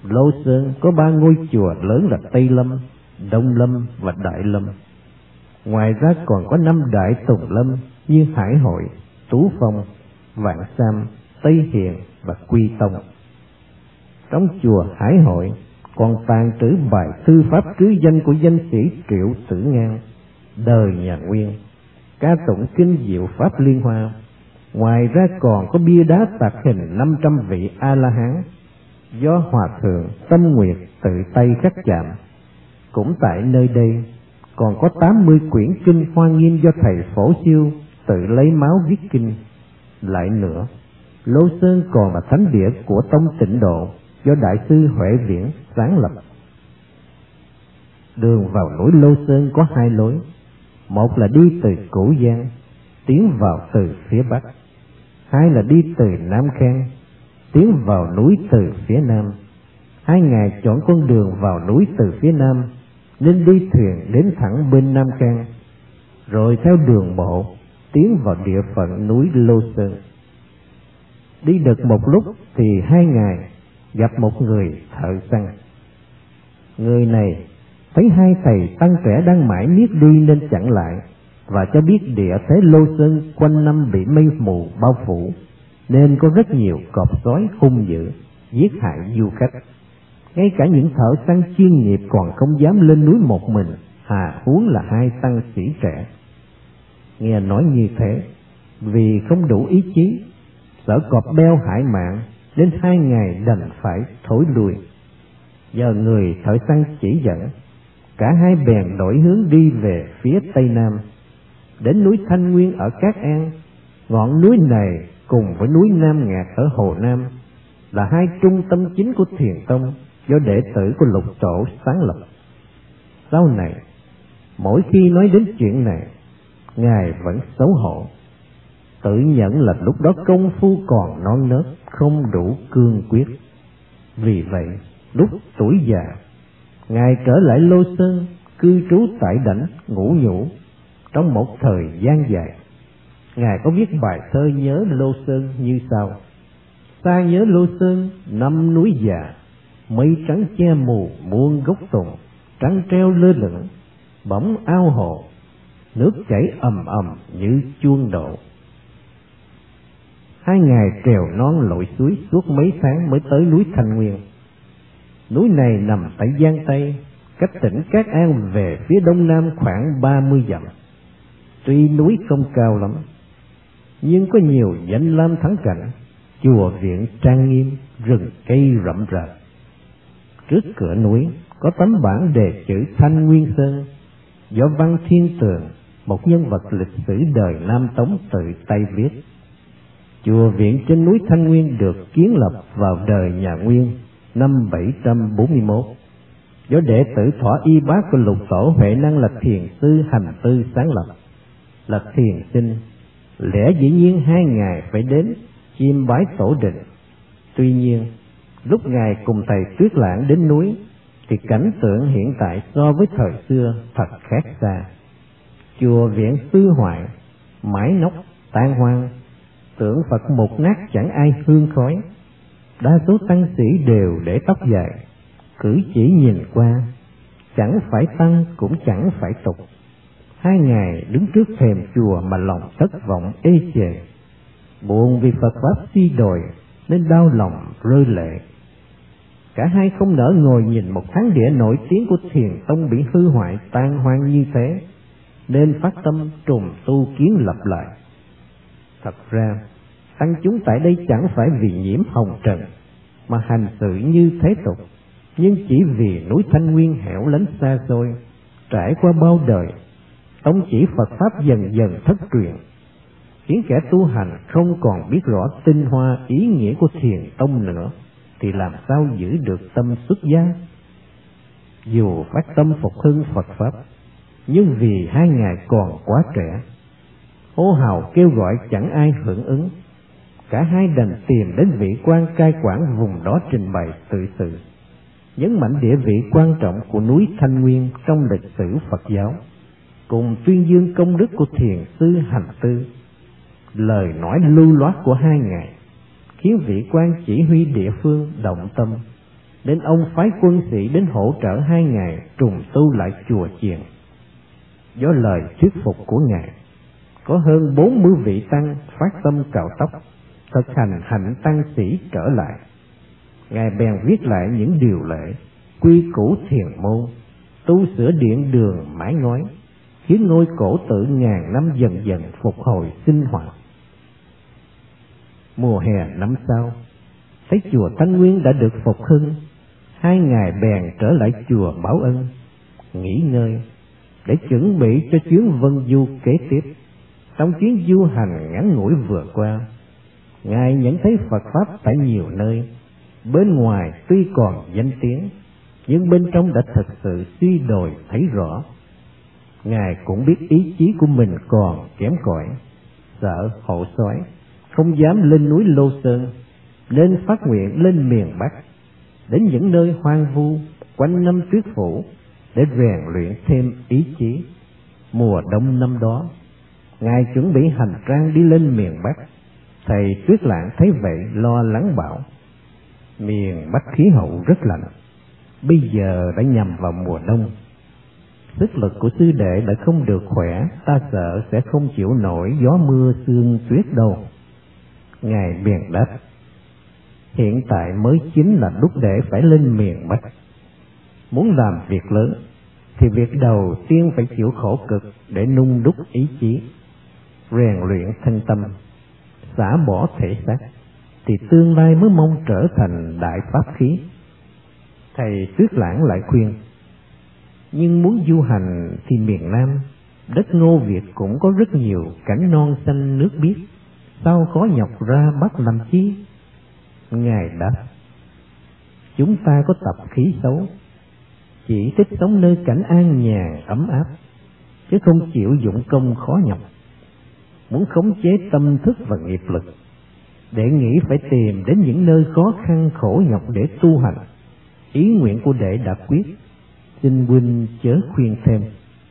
Lô Sơn có 3 ngôi chùa lớn là Tây Lâm, Đông Lâm và Đại Lâm. Ngoài ra còn có 5 đại tùng lâm như Hải Hội, Tú Phong, Vạn Sam, Tây Hiền và Quy Tông. Trong chùa Hải Hội còn tàng trữ bài thư pháp trứ danh của danh sĩ Triệu Tử Ngang, đời nhà Nguyên, ca tụng kinh diệu pháp Liên Hoa. Ngoài ra còn có bia đá tạc hình 500 vị A-la-hán do Hòa Thượng Tâm Nguyệt tự tay khắc chạm. Cũng tại nơi đây còn có 80 quyển kinh Hoa Nghiêm do thầy Phổ Siêu tự lấy máu viết kinh. Lại nữa, Lô Sơn còn là thánh địa của tông Tịnh Độ do Đại sư Huệ Viễn sáng lập. Đường vào núi Lô Sơn có 2 lối, một là đi từ Cửu Giang tiến vào từ phía bắc, 2 là đi từ Nam Khang tiến vào núi từ phía nam. 2 ngài chọn con đường vào núi từ phía nam nên đi thuyền đến thẳng bên Nam Khang, rồi theo đường bộ tiến vào địa phận núi Lô Sơn. Đi được một lúc thì 2 ngài gặp một người thợ săn. Người này thấy 2 thầy tăng trẻ đang mãi miết đi nên chặn lại và cho biết địa thế Lô Sơn quanh năm bị mây mù bao phủ nên có rất nhiều cọp sói hung dữ giết hại du khách. Ngay cả những thợ săn chuyên nghiệp còn không dám lên núi một mình, hà huống là 2 tăng sĩ trẻ. Nghe nói như thế, vì không đủ ý chí, sợ cọp beo hại mạng nên 2 ngày đành phải thối lui. Giờ người thợ săn chỉ dẫn, cả 2 bèn đổi hướng đi về phía tây nam, đến núi Thanh Nguyên ở Cát An. Ngọn núi này cùng với núi Nam Ngạc ở Hồ Nam là 2 trung tâm chính của Thiền Tông do đệ tử của Lục Tổ sáng lập. Sau này, mỗi khi nói đến chuyện này, ngài vẫn xấu hổ, tự nhận là lúc đó công phu còn non nớt, không đủ cương quyết. Vì vậy, lúc tuổi già, ngài trở lại Lô Sơn, cư trú tại đảnh Ngũ Nhũ. Trong một thời gian dài, ngài có viết bài thơ nhớ Lô Sơn như sau: xa nhớ Lô Sơn năm núi già, mây trắng che mù muôn gốc tùng, trăng treo lơ lửng bóng ao hồ, nước chảy ầm ầm như chuông độ. 2 ngày trèo non lội suối suốt mấy tháng mới tới núi Thanh Nguyên. Núi này nằm tại Giang Tây, cách tỉnh Cát An về phía đông nam khoảng 30 dặm. Tuy núi không cao lắm, nhưng có nhiều danh lam thắng cảnh, chùa viện trang nghiêm, rừng cây rậm rạp. Trước cửa núi có tấm bảng đề chữ Thanh Nguyên Sơn do Văn Thiên Tường, một nhân vật lịch sử đời Nam Tống tự tay viết. Chùa viện trên núi Thanh Nguyên được kiến lập vào đời nhà Nguyên năm 741 do đệ tử Thỏa Y Bá của Lục Tổ Huệ Năng là thiền sư Hành Tư sáng lập. Là thiền sinh, lẽ dĩ nhiên 2 ngài phải đến chiêm bái tổ đình. Tuy nhiên, lúc ngài cùng thầy Tuyết Lãng đến núi thì cảnh tượng hiện tại so với thời xưa thật khác xa. Chùa viện hư hoại, mái nóc tan hoang, tượng Phật mục nát chẳng ai hương khói. Đa số tăng sĩ đều để tóc dài, cử chỉ nhìn qua chẳng phải tăng cũng chẳng phải tục. 2 ngài đứng trước thềm chùa mà lòng thất vọng ê chề, buồn vì Phật pháp suy đồi nên đau lòng rơi lệ. Cả 2 không nỡ ngồi nhìn một thánh địa nổi tiếng của Thiền Tông bị hư hoại tan hoang như thế, nên phát tâm trùng tu kiến lập lại. Thật ra, tăng chúng tại đây chẳng phải vì nhiễm hồng trần mà hành sự như thế tục, nhưng chỉ vì núi Thanh Nguyên hẻo lánh xa xôi, trải qua bao đời, tông chỉ Phật pháp dần dần thất truyền, khiến kẻ tu hành không còn biết rõ tinh hoa ý nghĩa của Thiền Tông nữa, thì làm sao giữ được tâm xuất gia? Dù phát tâm phục hưng Phật pháp, nhưng vì 2 ngài còn quá trẻ, hô hào kêu gọi chẳng ai hưởng ứng. Cả 2 đành tìm đến vị quan cai quản vùng đó trình bày tự sự, nhấn mạnh địa vị quan trọng của núi Thanh Nguyên trong lịch sử Phật giáo, cùng tuyên dương công đức của thiền sư Hành Tư. Lời nói lưu loát của 2 ngài khiến vị quan chỉ huy địa phương động tâm, nên ông phái quân sĩ đến hỗ trợ 2 ngày trùng tu lại chùa chiền. Do lời thuyết phục của Ngài, có hơn 40 vị tăng phát tâm cạo tóc, thực hành hạnh tăng sĩ trở lại. Ngài bèn viết lại những điều lệ, quy củ thiền môn, tu sửa điện đường mái ngói, khiến ngôi cổ tự ngàn năm dần dần phục hồi sinh hoạt. Mùa hè năm sau, thấy chùa Thanh Nguyên đã được phục hưng, 2 ngày bèn trở lại chùa báo ân, nghỉ ngơi để chuẩn bị cho chuyến vân du kế tiếp. Trong chuyến du hành ngắn ngủi vừa qua, Ngài nhận thấy Phật Pháp tại nhiều nơi, bên ngoài tuy còn danh tiếng, nhưng bên trong đã thực sự suy đồi thấy rõ. Ngài cũng biết ý chí của mình còn kém cỏi, sợ hổ sói, không dám lên núi Lô Sơn, nên phát nguyện lên miền Bắc, đến những nơi hoang vu quanh năm tuyết phủ để rèn luyện thêm ý chí. Mùa đông năm đó, Ngài chuẩn bị hành trang đi lên miền Bắc. Thầy Tuyết Lãng thấy vậy lo lắng bảo: miền Bắc khí hậu rất lạnh, bây giờ đã nhằm vào mùa đông, sức lực của sư đệ đã không được khỏe, ta sợ sẽ không chịu nổi gió mưa sương tuyết đâu. Ngài bèn đáp: hiện tại mới chính là lúc để phải lên miền Bắc. Muốn làm việc lớn thì việc đầu tiên phải chịu khổ cực để nung đúc ý chí, rèn luyện thân tâm, xả bỏ thể xác, thì tương lai mới mong trở thành đại pháp khí. Thầy Tuyết Lãng lại khuyên: nhưng muốn du hành thì miền Nam, đất Ngô Việt cũng có rất nhiều cảnh non xanh nước biếc, sao khó nhọc ra Bắc làm chi? Ngài đáp: chúng ta có tập khí xấu, chỉ thích sống nơi cảnh an nhàn ấm áp, chứ không chịu dụng công khó nhọc. Muốn khống chế tâm thức và nghiệp lực, đệ nghĩ phải tìm đến những nơi khó khăn khổ nhọc để tu hành. Ý nguyện của đệ đã quyết, xin huynh chớ khuyên thêm.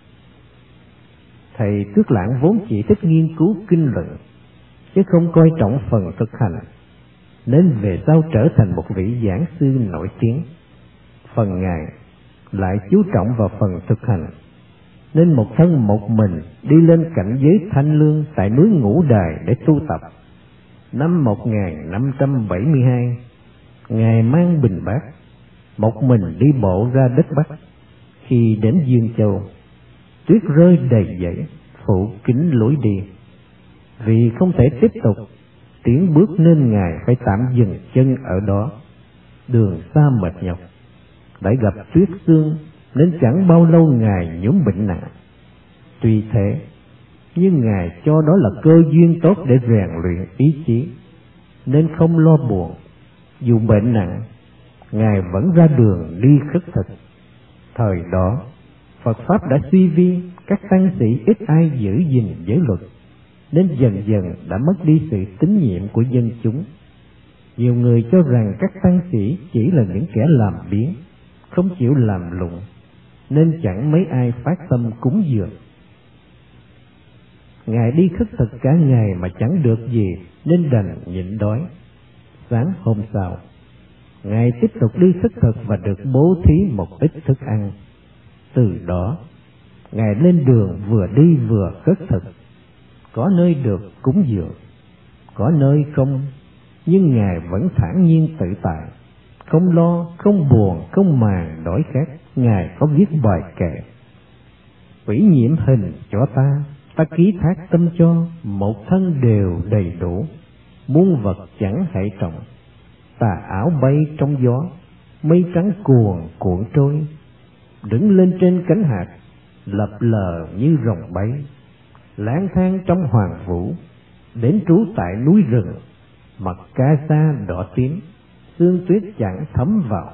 Thầy Tuyết Lãng vốn chỉ thích nghiên cứu kinh luận, chứ không coi trọng phần thực hành, nên về sau trở thành một vị giảng sư nổi tiếng. Phần Ngài lại chú trọng vào phần thực hành, nên một thân một mình đi lên cảnh giới Thanh Lương tại núi Ngũ Đài để tu tập. Năm 1572, Ngài mang bình bát, một mình đi bộ ra đất Bắc. Khi đến Dương Châu, tuyết rơi đầy dẫy, phủ kín lối đi. Vì không thể tiếp tục tiến bước nên Ngài phải tạm dừng chân ở đó. Đường xa mệt nhọc, lại gặp tuyết sương, nên chẳng bao lâu Ngài nhiễm bệnh nặng. Tuy thế, nhưng Ngài cho đó là cơ duyên tốt để rèn luyện ý chí, nên không lo buồn. Dù bệnh nặng, Ngài vẫn ra đường đi khất thực. Thời đó, Phật Pháp đã suy vi, các tăng sĩ ít ai giữ gìn giới luật, nên dần dần đã mất đi sự tín nhiệm của dân chúng. Nhiều người cho rằng các tăng sĩ chỉ là những kẻ làm biếng, không chịu làm lụng, nên chẳng mấy ai phát tâm cúng dường. Ngài đi khất thực cả ngày mà chẳng được gì, nên đành nhịn đói. Sáng hôm sau, Ngài tiếp tục đi khất thực và được bố thí một ít thức ăn. Từ đó, Ngài lên đường vừa đi vừa khất thực. Có nơi được cúng dường, có nơi không, nhưng Ngài vẫn thản nhiên tự tại, không lo, không buồn, không màng đói khát. Ngài có viết bài kệ: ủy nhiễm hình cho ta ký thác tâm cho, một thân đều đầy đủ, muôn vật chẳng hại trọng. Tà áo bay trong gió, mây trắng cuồn cuộn trôi, đứng lên trên cánh hạt, lập lờ như rồng bay, lang thang trong hoàng vũ, đến trú tại núi rừng, mặt ca sa đỏ tím, sương tuyết chẳng thấm vào.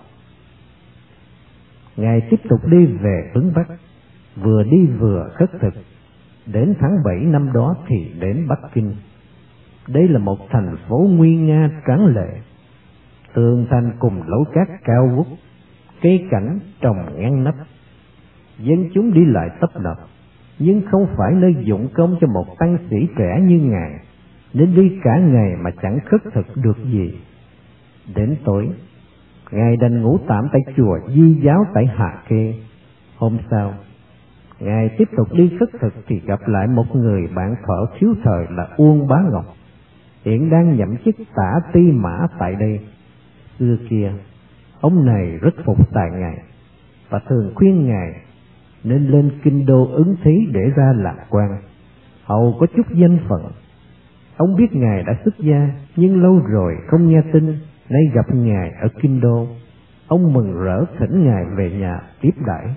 Ngài tiếp tục đi về hướng Bắc, vừa đi vừa khất thực. Đến tháng 7 năm đó thì đến Bắc Kinh. Đây là một thành phố nguy nga tráng lệ, tường thành cùng lối cát cao vút, cây cảnh trồng ngăn nắp. Dân chúng đi lại tấp nập, nhưng không phải nơi dụng công cho một tăng sĩ trẻ như Ngài, nên đi cả ngày mà chẳng khất thực được gì. Đến tối, Ngài đành ngủ tạm tại chùa Di Giáo tại Hà Khê. Hôm sau, Ngài tiếp tục đi khất thực thì gặp lại một người bạn thọ thiếu thời là Uông Bá Ngọc, hiện đang nhậm chức tả ti mã tại đây. Xưa kia, ông này rất phục tài Ngài và thường khuyên Ngài nên lên kinh đô ứng thí để ra làm quan, hầu có chút danh phận. Ông biết Ngài đã xuất gia, nhưng lâu rồi không nghe tin, nay gặp Ngài ở kinh đô, ông mừng rỡ thỉnh Ngài về nhà tiếp đãi.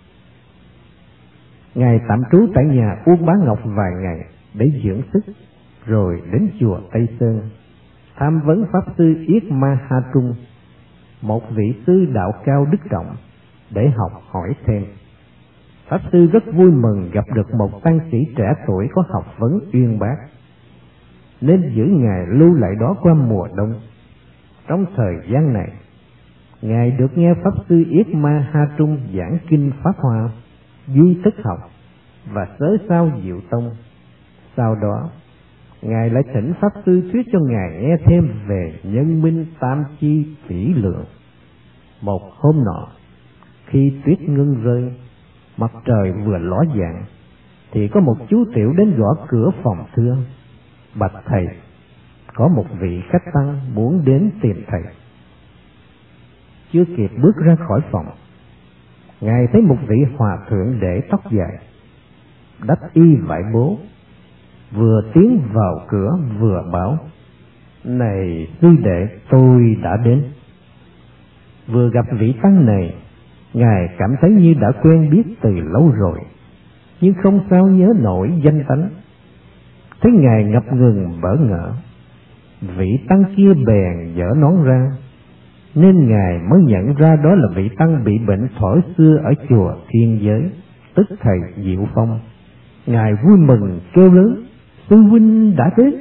Ngài tạm trú tại nhà Uông Bá Ngọc vài ngày để dưỡng sức, rồi đến chùa Tây Sơn tham vấn pháp sư Yết Ma Ha Trung, một vị sư đạo cao đức trọng, để học hỏi thêm. Pháp sư rất vui mừng gặp được một tăng sĩ trẻ tuổi có học vấn uyên bác, nên giữ Ngài lưu lại đó qua mùa đông. Trong thời gian này, Ngài được nghe pháp sư Yết Ma Ha Trung giảng kinh Pháp Hoa, duy thức học và sớ sao diệu tông. Sau đó, Ngài lại thỉnh pháp sư thuyết cho Ngài nghe thêm về nhân minh tam chi phỉ lượng. Một hôm nọ, khi tuyết ngưng rơi, mặt trời vừa ló dạng, thì có một chú tiểu đến gõ cửa phòng thưa: "Bạch thầy, có một vị khách tăng muốn đến tìm thầy." Chưa kịp bước ra khỏi phòng, Ngài thấy một vị hòa thượng để tóc dài, đắp y vải bố, vừa tiến vào cửa vừa bảo: "Này sư đệ, tôi đã đến." Vừa gặp vị tăng này, Ngài cảm thấy như đã quen biết từ lâu rồi, nhưng không sao nhớ nổi danh tánh. Thấy Ngài ngập ngừng bỡ ngỡ, vị tăng kia bèn giở nón ra, nên Ngài mới nhận ra đó là vị tăng bị bệnh thuở xưa ở chùa Thiên Giới, tức thầy Diệu Phong. Ngài vui mừng kêu lớn: "Sư huynh đã đến."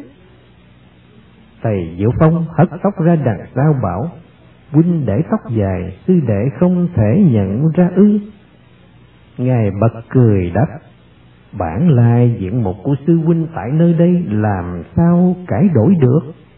Thầy Diệu Phong hất tóc ra đằng sau bảo: "Huynh để tóc dài, sư đệ không thể nhận ra ư?" Ngài bật cười đáp: "Bản lai diện mục của sư huynh tại nơi đây làm sao cải đổi được."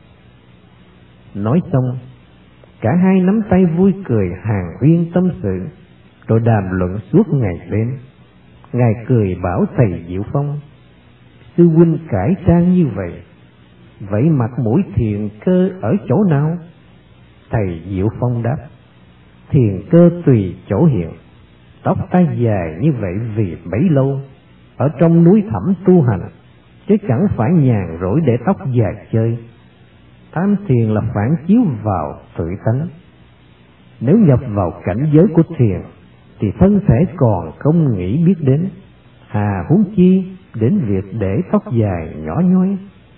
Nói xong, cả hai nắm tay vui cười hàn huyên tâm sự, rồi đàm luận suốt ngày đêm. Ngài cười bảo thầy Diệu Phong: "Sư huynh cải trang như vậy mặt mũi thiền cơ ở chỗ nào?" Thầy Diệu Phong đáp: "Thiền cơ tùy chỗ hiện, tóc ta dài như vậy vì bấy lâu ở trong núi thẳm tu hành, chứ chẳng phải nhàn rỗi để tóc dài chơi. Tham thiền là phản chiếu vào tự tánh. Nếu nhập vào cảnh giới của thiền thì thân thể còn không nghĩ biết đến, hà huống chi đến việc để tóc dài nhỏ nhoi."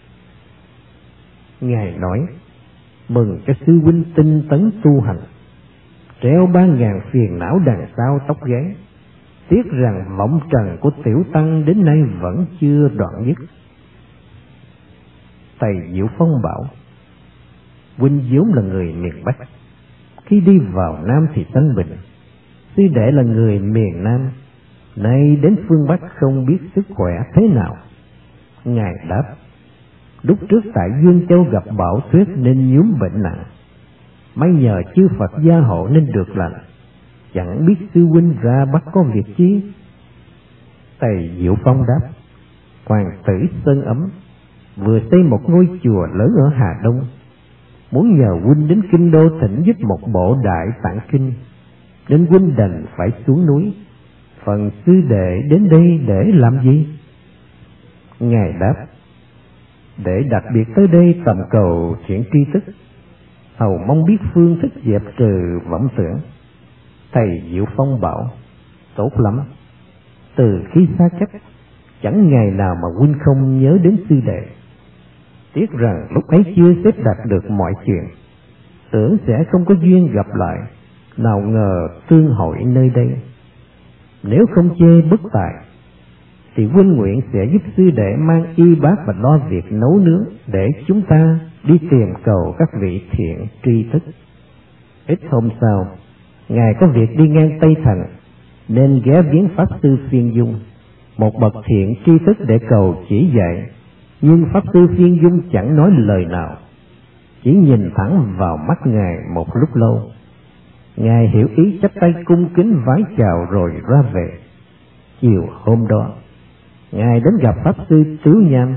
Ngài nói: "Mừng cho sư huynh tinh tấn tu hành, treo 3.000 phiền não đằng sau tóc gáy. Tiếc rằng vọng trần của tiểu tăng đến nay vẫn chưa đoạn dứt." Thầy Diệu Phong bảo: "Huynh vốn là người miền Bắc, khi đi vào Nam thì thanh bình. Sư đệ là người miền Nam, nay đến phương Bắc không biết sức khỏe thế nào." Ngài đáp: "Lúc trước tại Dương Châu gặp bão tuyết nên nhuốm bệnh nặng, may nhờ chư Phật gia hộ nên được lành. Chẳng biết sư huynh ra Bắc có việc chi?" Thầy Diệu Phong đáp: "Hoàng tử Sơn Ấm vừa xây một ngôi chùa lớn ở Hà Đông, muốn nhờ huynh đến kinh đô thỉnh giúp một bộ đại tạng kinh, nên huynh đành phải xuống núi. Phần sư đệ đến đây để làm gì?" Ngài đáp: "Để đặc biệt tới đây tầm cầu thiện tri thức, hầu mong biết phương thức dẹp trừ vọng tưởng." Thầy Diệu Phong bảo: "Tốt lắm, từ khi xa cách, chẳng ngày nào mà huynh không nhớ đến sư đệ. Tiếc rằng lúc ấy chưa xếp đặt được mọi chuyện, tưởng sẽ không có duyên gặp lại, nào ngờ tương hội nơi đây. Nếu không chê bất tài, thì huynh nguyện sẽ giúp sư đệ mang y bát và lo việc nấu nướng, để chúng ta đi tìm cầu các vị thiện tri thức." Ít hôm sau, Ngài có việc đi ngang Tây Thành, nên ghé viếng pháp sư Phiên Dung, một bậc thiện tri thức, để cầu chỉ dạy. Nhưng pháp sư Phiên Dung chẳng nói lời nào, chỉ nhìn thẳng vào mắt Ngài một lúc lâu, Ngài hiểu ý chắp tay cung kính vái chào rồi ra về. Chiều hôm đó, Ngài đến gặp Pháp Sư Tứ Nham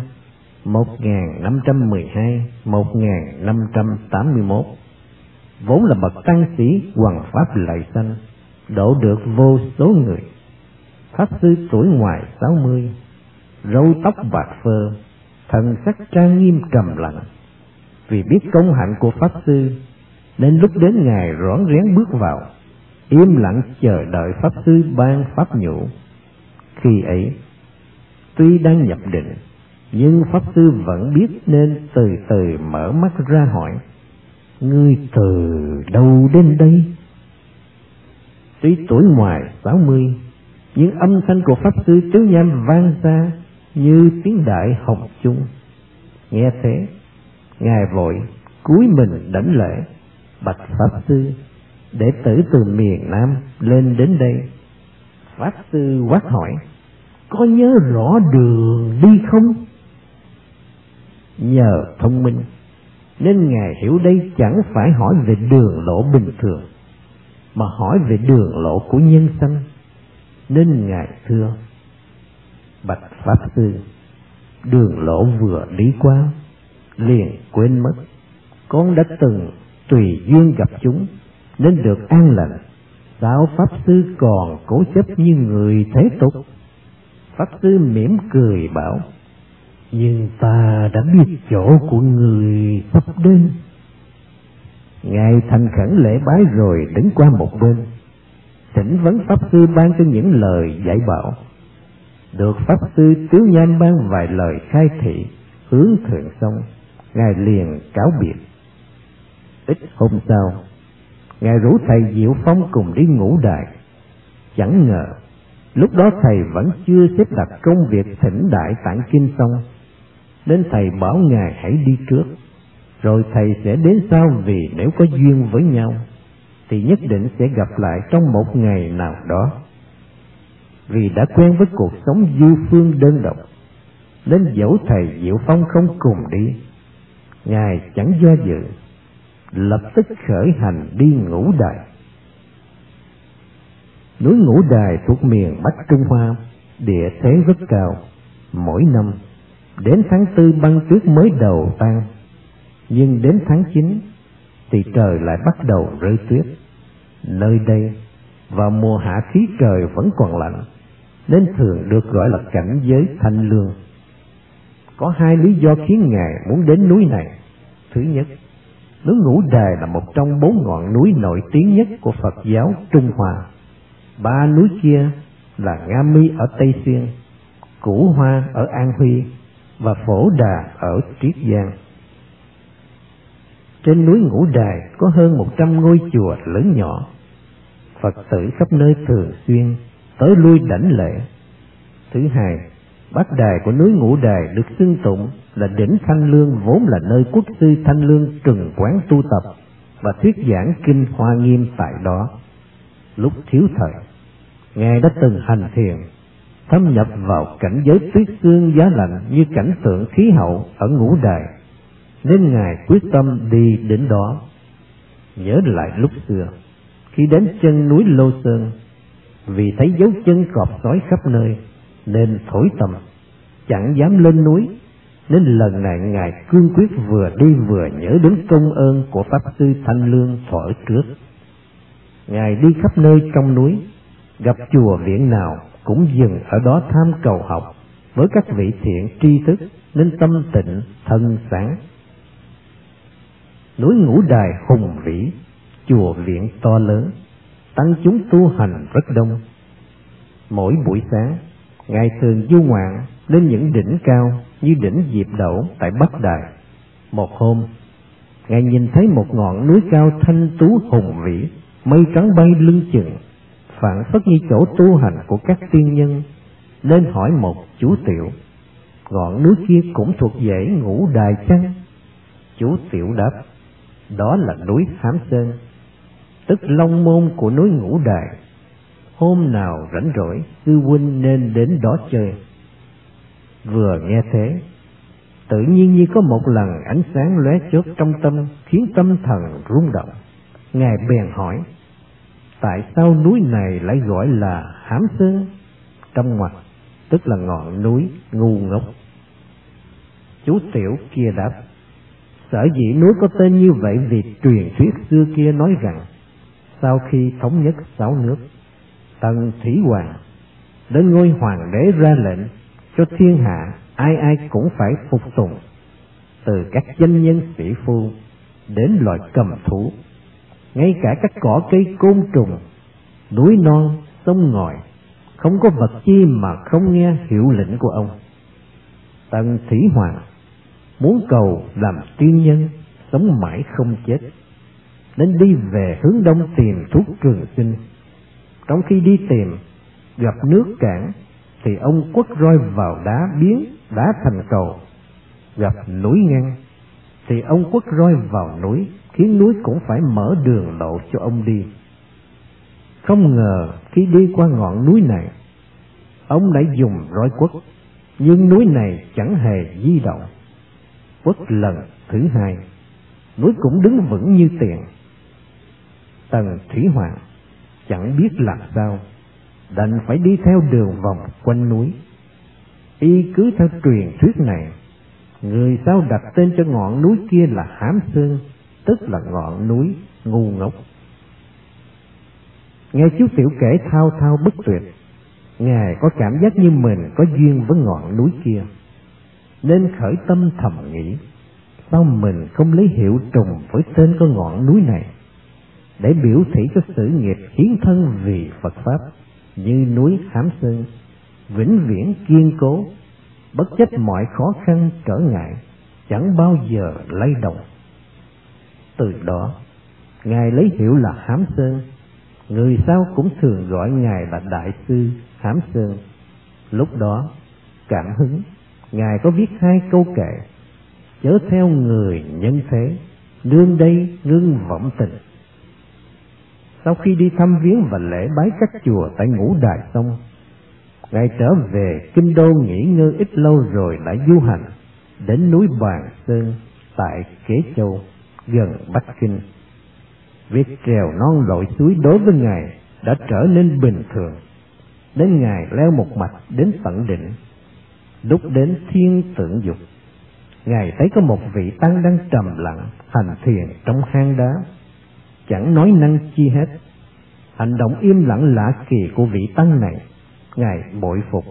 1512-1581, vốn là bậc tăng sĩ hoằng pháp lợi sanh, độ được vô số người. Pháp Sư tuổi ngoài 60, râu tóc bạc phơ, thần sắc trang nghiêm trầm lặng. Vì biết công hạnh của Pháp Sư nên lúc đến Ngài rón rén bước vào, im lặng chờ đợi Pháp Sư ban pháp nhũ. Khi ấy, tuy đang nhập định, nhưng Pháp Sư vẫn biết nên từ từ mở mắt ra hỏi: "Ngươi từ đâu đến đây?" Tuy tuổi ngoài 60, nhưng âm thanh của Pháp Sư Tứ Nham vang ra như tiếng đại hồng chung. Nghe thế, Ngài vội cúi mình đảnh lễ: "Bạch Pháp Sư, đệ tử từ miền Nam lên đến đây." Pháp Sư quát hỏi: "Có nhớ rõ đường đi không?" Nhờ thông minh nên Ngài hiểu đây chẳng phải hỏi về đường lộ bình thường, mà hỏi về đường lộ của nhân sanh, nên Ngài thưa: "Bạch Pháp Sư, đường lộ vừa đi qua liền quên mất, con đã từng tùy duyên gặp chúng nên được an lành, sao Pháp Sư còn cố chấp như người thế tục?" Pháp Sư mỉm cười bảo: "Nhưng ta đã biết chỗ của người sắp đến." Ngài thành khẩn lễ bái rồi đứng qua một bên, thỉnh vấn Pháp Sư ban cho những lời dạy bảo. Được Pháp Sư Tứ Nham ban vài lời khai thị hướng thượng xong, Ngài liền cáo biệt. Ít hôm sau, Ngài rủ thầy Diệu Phong cùng đi Ngũ Đài. Chẳng ngờ lúc đó thầy vẫn chưa xếp đặt công việc thỉnh đại tạng kinh xong, nên thầy bảo Ngài hãy đi trước, rồi thầy sẽ đến sau, vì nếu có duyên với nhau thì nhất định sẽ gặp lại trong một ngày nào đó. Vì đã quen với cuộc sống du phương đơn độc, nên dẫu thầy Diệu Phong không cùng đi, Ngài chẳng do dự, lập tức khởi hành đi Ngũ Đài. Núi Ngũ Đài thuộc miền Bắc Trung Hoa, địa thế rất cao. Mỗi năm đến tháng 4 băng tuyết mới đầu tan, nhưng đến tháng 9 thì trời lại bắt đầu rơi tuyết. Nơi đây vào mùa hạ khí trời vẫn còn lạnh, nên thường được gọi là cảnh giới thanh lương. Có hai lý do khiến Ngài muốn đến núi này. Thứ nhất, núi Ngũ Đài là một trong 4 ngọn núi nổi tiếng nhất của Phật giáo Trung Hoa. 3 núi kia là Nga Mi ở Tây Xuyên, Cửu Hoa ở An Huy và Phổ Đà ở Triết Giang. Trên núi Ngũ Đài có hơn 100 ngôi chùa lớn nhỏ. Phật tử khắp nơi thường xuyên tới lui đảnh lễ. Thứ hai, bát đài của núi Ngũ Đài được xưng tụng là đỉnh Thanh Lương, vốn là nơi quốc sư Thanh Lương trừng quán tu tập và thuyết giảng kinh Hoa Nghiêm tại đó. Lúc thiếu thời, Ngài đã từng hành thiền, thâm nhập vào cảnh giới tuyết sương giá lạnh như cảnh tượng khí hậu ở Ngũ Đài, nên Ngài quyết tâm đi đến đó. Nhớ lại lúc xưa, khi đến chân núi Lô Sơn, vì thấy dấu chân cọp sói khắp nơi nên thổi tầm, chẳng dám lên núi, nên lần này Ngài cương quyết vừa đi vừa nhớ đến công ơn của Pháp Sư Thanh Lương thuở trước. Ngài đi khắp nơi trong núi, gặp chùa viện nào cũng dừng ở đó tham cầu học với các vị thiện tri thức, nên tâm tịnh thân sáng. Núi Ngũ Đài hùng vĩ, chùa viện to lớn, tăng chúng tu hành rất đông. Mỗi buổi sáng, Ngài thường du ngoạn lên những đỉnh cao như đỉnh Diệp Đẩu tại Bắc Đài. Một hôm, Ngài nhìn thấy một ngọn núi cao thanh tú hùng vĩ, mây trắng bay lưng chừng, phảng phất như chỗ tu hành của các tiên nhân, nên hỏi một chú tiểu: "Ngọn núi kia cũng thuộc dãy Ngũ Đài chăng?" Chú tiểu đáp: "Đó là núi Hám Sơn, tức Long Môn của núi Ngũ Đài. Hôm nào rảnh rỗi, sư huynh nên đến đó chơi." Vừa nghe thế, tự nhiên như có một lần ánh sáng lóe chớp trong tâm, khiến tâm thần rung động. Ngài bèn hỏi: tại sao núi này lại gọi là Hám Sơn, trong ngoặc tức là ngọn núi ngu ngốc? Chú Tiểu kia đáp, sở dĩ núi có tên như vậy vì truyền thuyết xưa kia nói rằng sau khi thống nhất 6 nước, Tần Thủy Hoàng đến ngôi hoàng đế ra lệnh cho thiên hạ ai ai cũng phải phục tùng, từ các danh nhân sĩ phu đến loài cầm thú, ngay cả các cỏ cây côn trùng, núi non sông ngòi, không có vật chi mà không nghe hiệu lệnh của ông. Tần Thủy Hoàng muốn cầu làm tiên nhân sống mãi không chết, nên đi về hướng đông tìm thuốc trường sinh. Trong khi đi tìm, gặp nước cạn thì ông quất roi vào đá biến đá thành cầu. Gặp núi ngăn thì ông quất roi vào núi, khiến núi cũng phải mở đường lộ cho ông đi. Không ngờ khi đi qua ngọn núi này, ông đã dùng roi quất, nhưng núi này chẳng hề di động. Quất lần thứ hai, núi cũng đứng vững như tiền. Tần Thủy Hoàng chẳng biết làm sao, đành phải đi theo đường vòng quanh núi. Y cứ theo truyền thuyết này, người sao đặt tên cho ngọn núi kia là Hám Sơn, tức là ngọn núi ngu ngốc. Nghe chú Tiểu kể thao thao bất tuyệt, Ngài có cảm giác như mình có duyên với ngọn núi kia, nên khởi tâm thầm nghĩ, sao mình không lấy hiệu trùng với tên của ngọn núi này, để biểu thị cho sự nghiệp hiến thân vì Phật Pháp, như núi Hám Sơn, vĩnh viễn kiên cố, bất chấp mọi khó khăn trở ngại, chẳng bao giờ lay động. Từ đó, Ngài lấy hiệu là Hám Sơn, người sau cũng thường gọi Ngài là Đại sư Hám Sơn. Lúc đó, cảm hứng, Ngài có viết 2 câu kệ: chớ theo người nhân thế, nương đây ngưng vọng tình. Sau khi đi thăm viếng và lễ bái các chùa tại Ngũ Đài xong, Ngài trở về Kinh Đô nghỉ ngơi ít lâu rồi lại du hành đến núi Bàn Sơn tại Kế Châu, gần Bắc Kinh. Việc trèo non lội suối đối với Ngài đã trở nên bình thường, đến Ngài leo một mạch đến tận đỉnh. Lúc đến Thiên Tượng Dục, Ngài thấy có một vị tăng đang trầm lặng hành thiền trong hang đá, chẳng nói năng chi hết. Hành động im lặng lạ kỳ của vị tăng này, Ngài bội phục.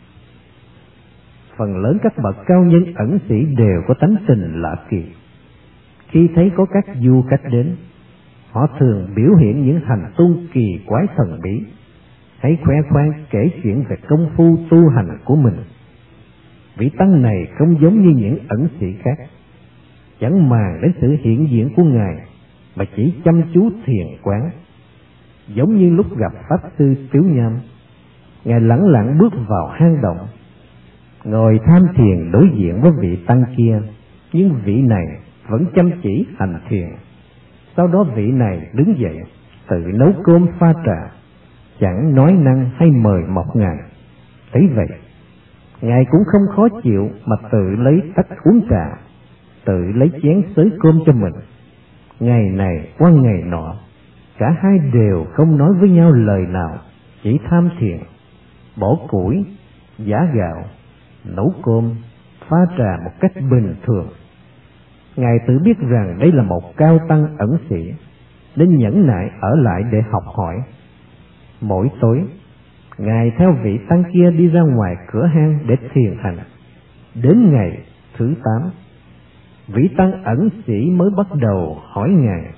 Phần lớn các bậc cao nhân ẩn sĩ đều có tánh tình lạ kỳ. Khi thấy có các du khách đến, họ thường biểu hiện những hành tung kỳ quái thần bí, hay khoe khoang kể chuyện về công phu tu hành của mình. Vị tăng này không giống như những ẩn sĩ khác, chẳng màng đến sự hiện diện của Ngài, mà chỉ chăm chú thiền quán. Giống như lúc gặp Pháp Sư Tiếu Nham, Ngài lẳng lặng bước vào hang động, ngồi tham thiền đối diện với vị tăng kia, nhưng vị này vẫn chăm chỉ hành thiền. Sau đó vị này đứng dậy, tự nấu cơm pha trà, chẳng nói năng hay mời mọc Ngài. Thấy vậy, Ngài cũng không khó chịu mà tự lấy tách uống trà, tự lấy chén xới cơm cho mình. Ngày này qua ngày nọ, cả hai đều không nói với nhau lời nào, chỉ tham thiền, bỏ củi, giã gạo, nấu cơm, pha trà một cách bình thường. Ngài tự biết rằng đây là một cao tăng ẩn sĩ, nên nhẫn nại ở lại để học hỏi. Mỗi tối, Ngài theo vị tăng kia đi ra ngoài cửa hang để thiền hành. Đến ngày thứ 8, vị tăng ẩn sĩ mới bắt đầu hỏi Ngài: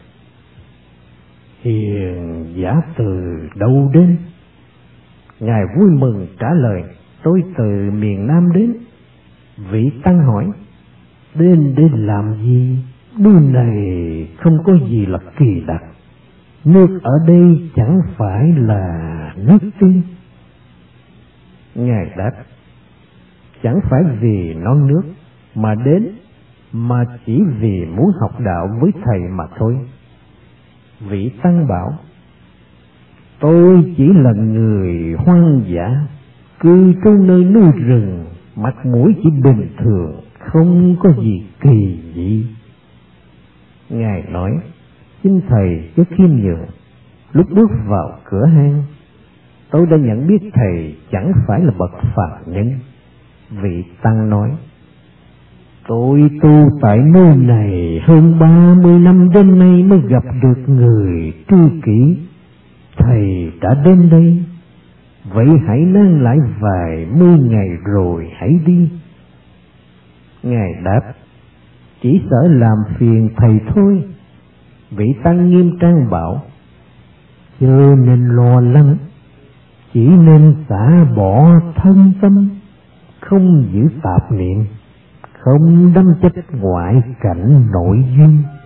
hiền giả từ đâu đến? Ngài vui mừng trả lời: tôi từ miền Nam đến. Vị tăng hỏi: đến để làm gì? Núi này không có gì là kỳ đặc, nước ở đây chẳng phải là nước tiên. Ngài đáp: chẳng phải vì non nước mà đến, mà chỉ vì muốn học đạo với thầy mà thôi. Vị tăng bảo: tôi chỉ là người hoang dã, cư trong nơi núi rừng, mặt mũi chỉ bình thường, không có gì kỳ dị. Ngài nói: xin thầy cho khiêm nhường, Lúc bước vào cửa hang, tôi đã nhận biết thầy chẳng phải là bậc phàm nhân. Vị tăng nói: tôi tu tại nơi này hơn 30 năm, đến nay mới gặp được người tri kỷ. Thầy đã đến đây, vậy hãy nán lại vài mươi ngày rồi hãy đi. Ngài đáp: chỉ sợ làm phiền thầy thôi. Vị tăng nghiêm trang bảo: chớ nên lo lắng, chỉ nên xả bỏ thân tâm, không giữ tạp niệm, không đắm chấp ngoại cảnh nội duyên.